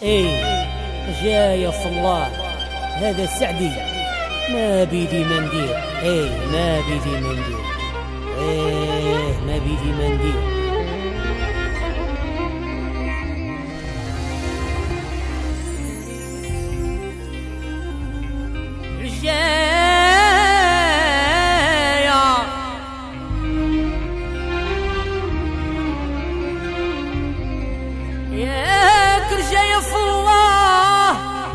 ايه جاية في الله. هذا سعدي ما بيدي مندير. ايه ما بيدي مندير. ايه ما بيدي مندير. ياك رجاية في الله.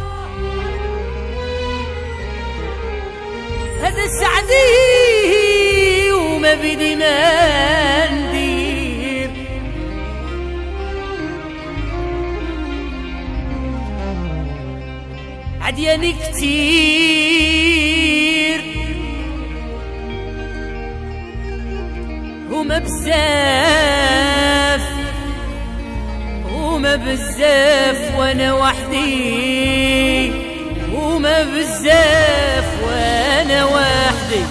هذا سعدي وما بيدي ما ندير. عدياني كتير وما بزاف وما بزاف وانا وحدي. وما بزاف وانا وحدي.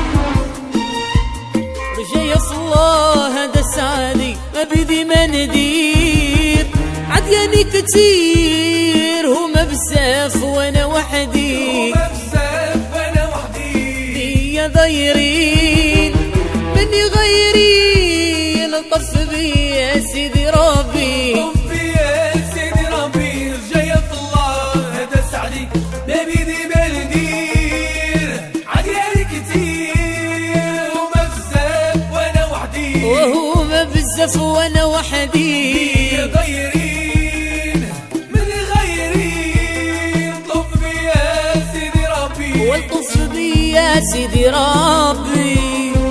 رجاية في الله هذا سعدي ما بيدي ما ندير. عدياني كتير وما بزاف وانا وحدي. وما بزاف وانا وحدي. يا ضايرين مني غيرين. الطف بي يا سيدي ربي. طفي يا سيدي ربي. رجاية في الله هذا سعدي ما بيدي ما ندير. عدياني كتير وما بزاف وانا وحدي. وهو ما بزاف وانا وحدي. يا ضايرين من غيرين. طف بي يا سيدي ربي. والطف بي يا سيدي ربي.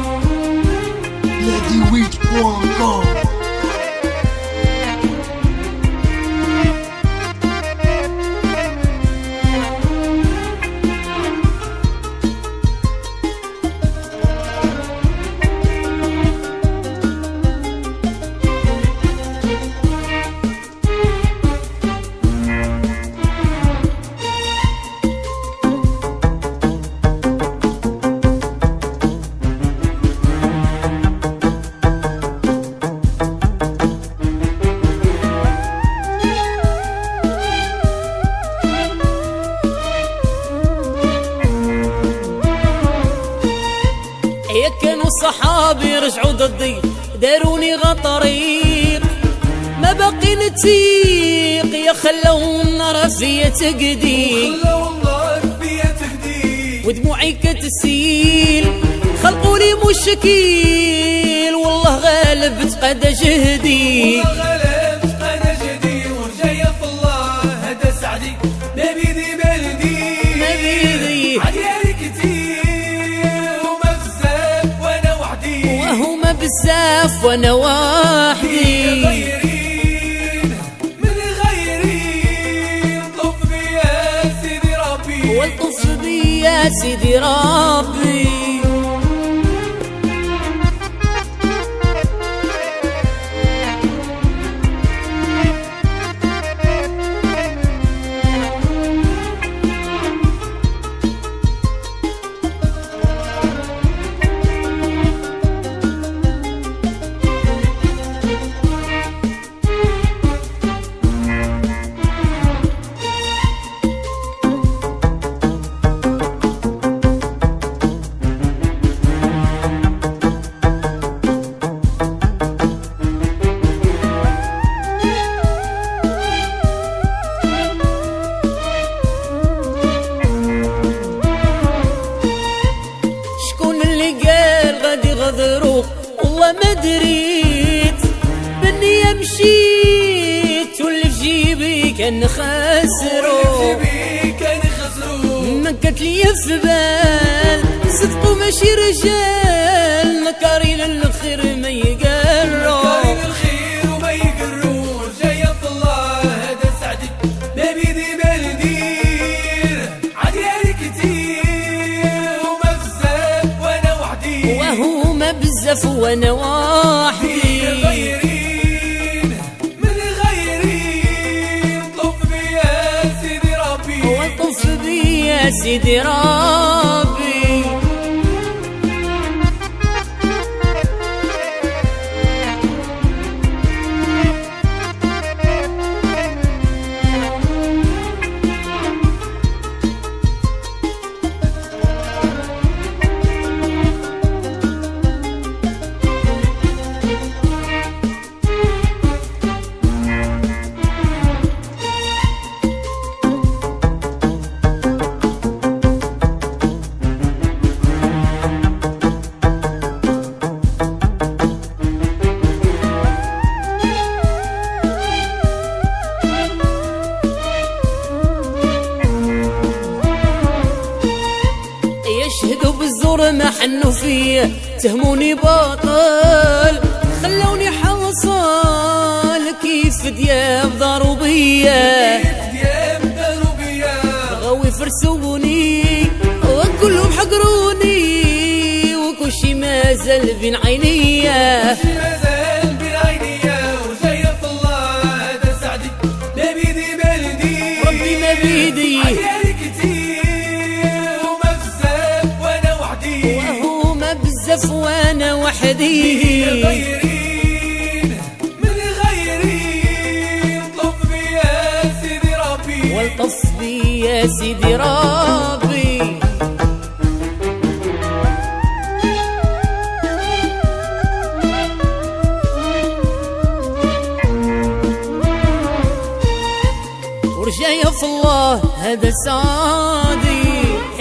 LadyWeed.com. يا كانوا صحابي رجعوا ضدي داروني غطريق. ما باقي نتيق يا خلوا النار فيا تقدي. خلوا النار فيا تهدي. ودموعي كتسيل خلقوا لي مشكيل. والله غالب تقدى جهدي. والله غلبت انا جدي. ورجاية في الله هذا سعدي ما بيدي ما ندير. ما بيدي. عدياني كتير وما بزاف وانا وحدي. وهما بزاف وانا وحدي. يا ضايرين من غيرين. طف بي يا سيدي ربي. والطف بي يا سيدي ربي. والله ما دريت بني مشيت واللي في جيبي كان خسرو. ما كانت لي في بال صدقوا ماشي رجال. مكارين الخير ما يقروا. مكارين الخير وما يقروا. رجاية في الله هذا سعدي ما بيدي ما ندير. عدياني كتير وما بزاف وانا وحدي. وهو ما بزاف وانا وحدي. يا ضايرين من غيرين. طف بي يا سيدي ربي. والطف بي يا سيدي ربي. عمر ما حنوا فيه، تهموني باطل خلوني حوصل كيف دياب ضاروا بيا، بغاو يفرسوني وكلهم حقروني، وكل شي مازال بين عينيا. وانا وحدي غيرين من غيرين، طف بي يا سيدي ربي، والطف بي يا سيدي ربي. ورجايا في الله هذا سعادي،